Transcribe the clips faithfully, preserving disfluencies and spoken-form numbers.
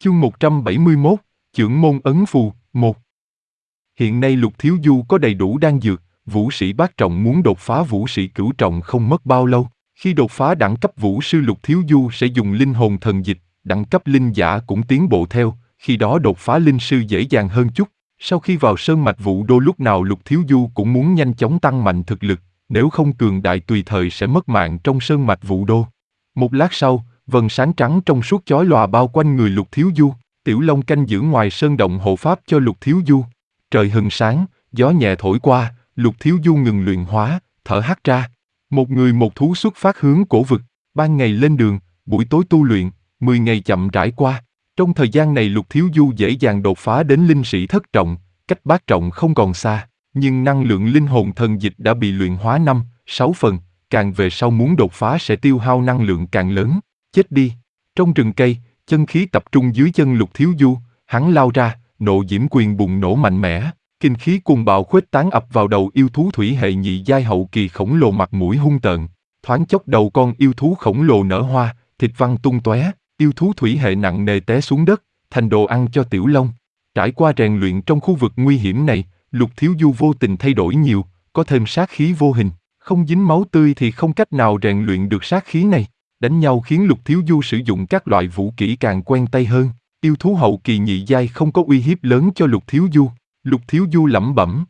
Chương một trăm bảy mươi mốt, Chưởng môn ấn phù, một. Hiện nay Lục Thiếu Du có đầy đủ đan dược, vũ sĩ bát trọng muốn đột phá vũ sĩ cửu trọng không mất bao lâu. Khi đột phá đẳng cấp vũ sư Lục Thiếu Du sẽ dùng linh hồn thần dịch, đẳng cấp linh giả cũng tiến bộ theo, khi đó đột phá linh sư dễ dàng hơn chút. Sau khi vào sơn mạch Vũ Đô lúc nào Lục Thiếu Du cũng muốn nhanh chóng tăng mạnh thực lực, nếu không cường đại tùy thời sẽ mất mạng trong sơn mạch Vũ Đô. Một lát sau, vầng sáng trắng trong suốt chói lòa bao quanh người Lục Thiếu Du, Tiểu Long canh giữ ngoài sơn động hộ pháp cho Lục Thiếu Du. Trời hừng sáng, gió nhẹ thổi qua, Lục Thiếu Du ngừng luyện hóa, thở hắt ra. Một người một thú xuất phát hướng cổ vực, ban ngày lên đường, buổi tối tu luyện, mười ngày chậm rãi qua. Trong thời gian này Lục Thiếu Du dễ dàng đột phá đến linh sĩ thất trọng, cách bát trọng không còn xa, nhưng năng lượng linh hồn thần dịch đã bị luyện hóa năm, sáu phần, càng về sau muốn đột phá sẽ tiêu hao năng lượng càng lớn. Chết đi! Trong rừng cây, chân khí tập trung dưới chân Lục Thiếu Du, hắn lao ra, nộ diễm quyền bùng nổ mạnh mẽ, kinh khí cuồng bạo khuếch tán ập vào đầu yêu thú thủy hệ nhị giai hậu kỳ khổng lồ mặt mũi hung tợn. Thoáng chốc đầu con yêu thú khổng lồ nở hoa, thịt văng tung tóe, yêu thú thủy hệ nặng nề té xuống đất, thành đồ ăn cho Tiểu Long. Trải qua rèn luyện trong khu vực nguy hiểm này, Lục Thiếu Du vô tình thay đổi nhiều, có thêm sát khí vô hình, không dính máu tươi thì không cách nào rèn luyện được sát khí này. Đánh nhau khiến Lục Thiếu Du sử dụng các loại vũ kỹ càng quen tay hơn. Yêu thú hậu kỳ nhị giai không có uy hiếp lớn cho Lục Thiếu Du. Lục Thiếu Du lẩm bẩm.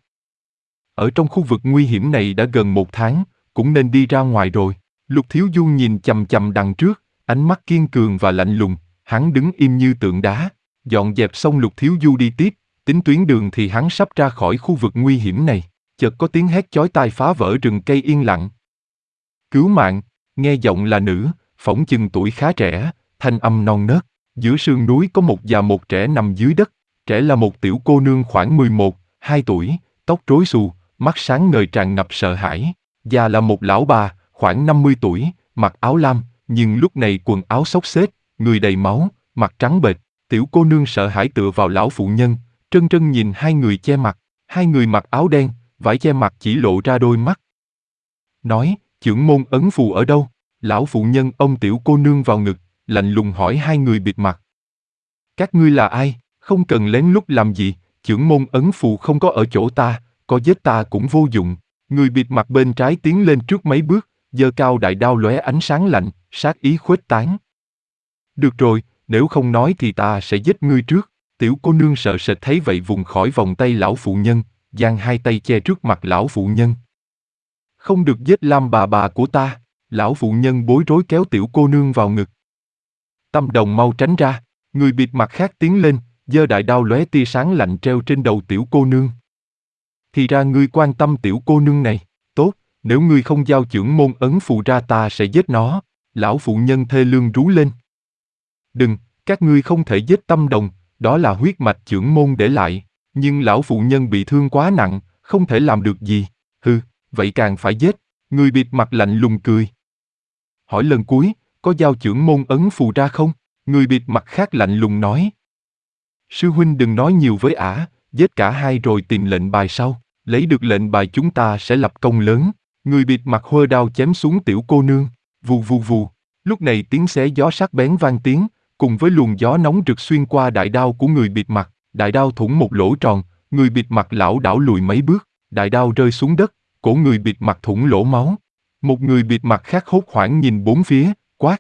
Ở trong khu vực nguy hiểm này đã gần một tháng, cũng nên đi ra ngoài rồi. Lục Thiếu Du nhìn chằm chằm đằng trước, ánh mắt kiên cường và lạnh lùng, hắn đứng im như tượng đá. Dọn dẹp xong Lục Thiếu Du đi tiếp, tính tuyến đường thì hắn sắp ra khỏi khu vực nguy hiểm này. Chợt có tiếng hét chói tai phá vỡ rừng cây yên lặng. Cứu mạng! Nghe giọng là nữ, phỏng chừng tuổi khá trẻ, thanh âm non nớt. Giữa sườn núi có một già một trẻ nằm dưới đất. Trẻ là một tiểu cô nương khoảng mười một, hai tuổi, tóc rối xù, mắt sáng ngời tràn ngập sợ hãi. Già là một lão bà, khoảng năm mươi tuổi, mặc áo lam, nhưng lúc này quần áo xốc xếch, người đầy máu, mặt trắng bệch. Tiểu cô nương sợ hãi tựa vào lão phụ nhân, trân trân nhìn hai người che mặt. Hai người mặc áo đen, vải che mặt chỉ lộ ra đôi mắt. Nói, chưởng môn ấn phù ở đâu? Lão phụ nhân ôm tiểu cô nương vào ngực, lạnh lùng hỏi hai người bịt mặt. Các ngươi là ai? Không cần lén lút làm gì, chưởng môn ấn phù không có ở chỗ ta, có giết ta cũng vô dụng. Người bịt mặt bên trái tiến lên trước mấy bước, giơ cao đại đao lóe ánh sáng lạnh, sát ý khuếch tán. Được rồi, nếu không nói thì ta sẽ giết ngươi trước. Tiểu cô nương sợ sệt thấy vậy vùng khỏi vòng tay lão phụ nhân, giang hai tay che trước mặt lão phụ nhân. Không được giết Lam bà bà của ta. Lão phụ nhân bối rối kéo tiểu cô nương vào ngực. Tâm Đồng mau tránh ra. Người bịt mặt khác tiến lên, giơ đại đao lóe tia sáng lạnh treo trên đầu tiểu cô nương. Thì ra ngươi quan tâm tiểu cô nương này. Tốt, nếu ngươi không giao chưởng môn ấn phù ra ta sẽ giết nó. Lão phụ nhân thê lương rú lên. Đừng, các ngươi không thể giết Tâm Đồng, đó là huyết mạch chưởng môn để lại. Nhưng lão phụ nhân bị thương quá nặng, không thể làm được gì. Hừ, vậy càng phải giết. Người bịt mặt lạnh lùng cười. Hỏi lần cuối, có giao chưởng môn ấn phù ra không? Người bịt mặt khác lạnh lùng nói. Sư huynh đừng nói nhiều với ả, giết cả hai rồi tìm lệnh bài sau. Lấy được lệnh bài chúng ta sẽ lập công lớn. Người bịt mặt hơ đao chém xuống tiểu cô nương. Vù vù vù. Lúc này tiếng xé gió sắc bén vang tiếng, cùng với luồng gió nóng rực xuyên qua đại đao của người bịt mặt. Đại đao thủng một lỗ tròn, người bịt mặt lảo đảo lùi mấy bước. Đại đao rơi xuống đất, cổ người bịt mặt thủng lỗ máu. Một người bịt mặt khác hốt hoảng nhìn bốn phía, quát.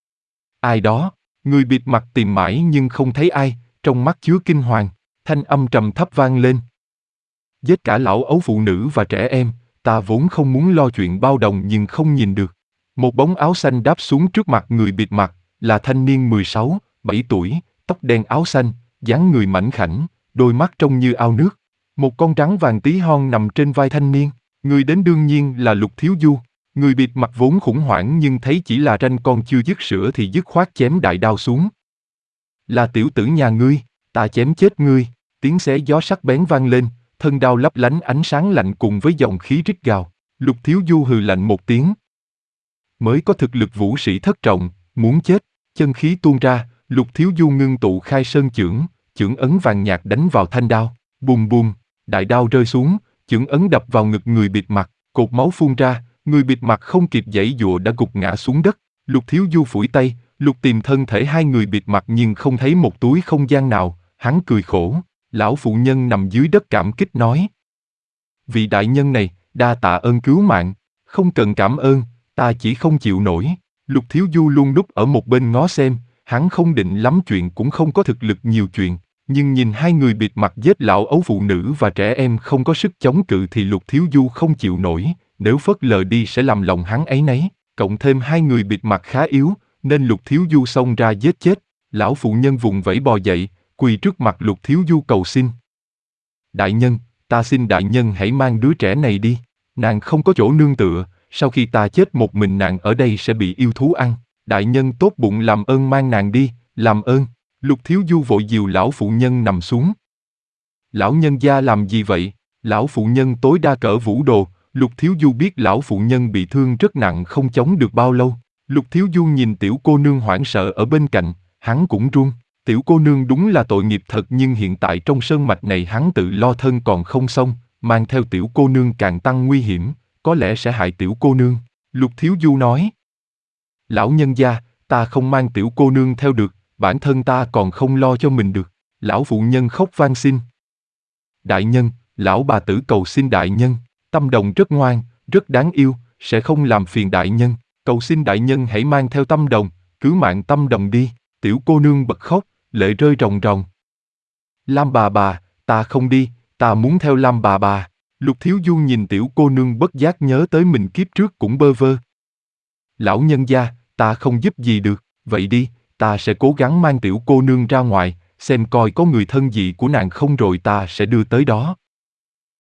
Ai đó? Người bịt mặt tìm mãi nhưng không thấy ai, trong mắt chứa kinh hoàng, thanh âm trầm thấp vang lên. Giết cả lão ấu phụ nữ và trẻ em, ta vốn không muốn lo chuyện bao đồng nhưng không nhìn được. Một bóng áo xanh đáp xuống trước mặt người bịt mặt, là thanh niên mười sáu, bảy tuổi, tóc đen áo xanh, dáng người mảnh khảnh, đôi mắt trông như ao nước. Một con rắn vàng tí hon nằm trên vai thanh niên, người đến đương nhiên là Lục Thiếu Du. Người bịt mặt vốn khủng hoảng nhưng thấy chỉ là ranh con chưa dứt sữa thì dứt khoát chém đại đao xuống. Là tiểu tử nhà ngươi, ta chém chết ngươi. Tiếng xé gió sắc bén vang lên, thân đao lấp lánh ánh sáng lạnh cùng với dòng khí rít gào. Lục Thiếu Du hừ lạnh một tiếng. Mới có thực lực vũ sĩ thất trọng, muốn chết. Chân khí tuôn ra, Lục Thiếu Du ngưng tụ khai sơn chưởng, chưởng ấn vàng nhạt đánh vào thanh đao. Bùm bùm, đại đao rơi xuống, chưởng ấn đập vào ngực người bịt mặt, cột máu phun ra. Người bịt mặt không kịp giãy giụa đã gục ngã xuống đất. Lục Thiếu Du phủi tay, Lục tìm thân thể hai người bịt mặt nhưng không thấy một túi không gian nào, hắn cười khổ. Lão phụ nhân nằm dưới đất cảm kích nói. Vị đại nhân này, đa tạ ơn cứu mạng, không cần cảm ơn, ta chỉ không chịu nổi. Lục Thiếu Du luôn núp ở một bên ngó xem, hắn không định lắm chuyện cũng không có thực lực nhiều chuyện, nhưng nhìn hai người bịt mặt giết lão ấu phụ nữ và trẻ em không có sức chống cự thì Lục Thiếu Du không chịu nổi, nếu phớt lờ đi sẽ làm lòng hắn áy náy, cộng thêm hai người bịt mặt khá yếu, nên Lục Thiếu Du xông ra giết chết. Lão phụ nhân vùng vẫy bò dậy, quỳ trước mặt Lục Thiếu Du cầu xin. Đại nhân, ta xin đại nhân hãy mang đứa trẻ này đi, nàng không có chỗ nương tựa, sau khi ta chết một mình nàng ở đây sẽ bị yêu thú ăn, đại nhân tốt bụng làm ơn mang nàng đi, làm ơn. Lục Thiếu Du vội dìu lão phụ nhân nằm xuống. Lão nhân gia làm gì vậy? Lão phụ nhân tối đa cỡ vũ đồ, Lục Thiếu Du biết lão phụ nhân bị thương rất nặng không chống được bao lâu. Lục Thiếu Du nhìn tiểu cô nương hoảng sợ ở bên cạnh, hắn cũng run. Tiểu cô nương đúng là tội nghiệp thật nhưng hiện tại trong sơn mạch này hắn tự lo thân còn không xong, mang theo tiểu cô nương càng tăng nguy hiểm, có lẽ sẽ hại tiểu cô nương. Lục Thiếu Du nói. Lão nhân gia, ta không mang tiểu cô nương theo được, bản thân ta còn không lo cho mình được. Lão phụ nhân khóc van xin. Đại nhân, lão bà tử cầu xin đại nhân, Tâm Đồng rất ngoan, rất đáng yêu, sẽ không làm phiền đại nhân, cầu xin đại nhân hãy mang theo Tâm Đồng, cứu mạng Tâm Đồng đi. Tiểu cô nương bật khóc, lệ rơi ròng ròng. Lam bà bà, ta không đi, ta muốn theo Lam bà bà. Lục Thiếu Du nhìn tiểu cô nương bất giác nhớ tới mình kiếp trước cũng bơ vơ. Lão nhân gia, ta không giúp gì được, vậy đi, ta sẽ cố gắng mang tiểu cô nương ra ngoài, xem coi có người thân gì của nàng không rồi ta sẽ đưa tới đó.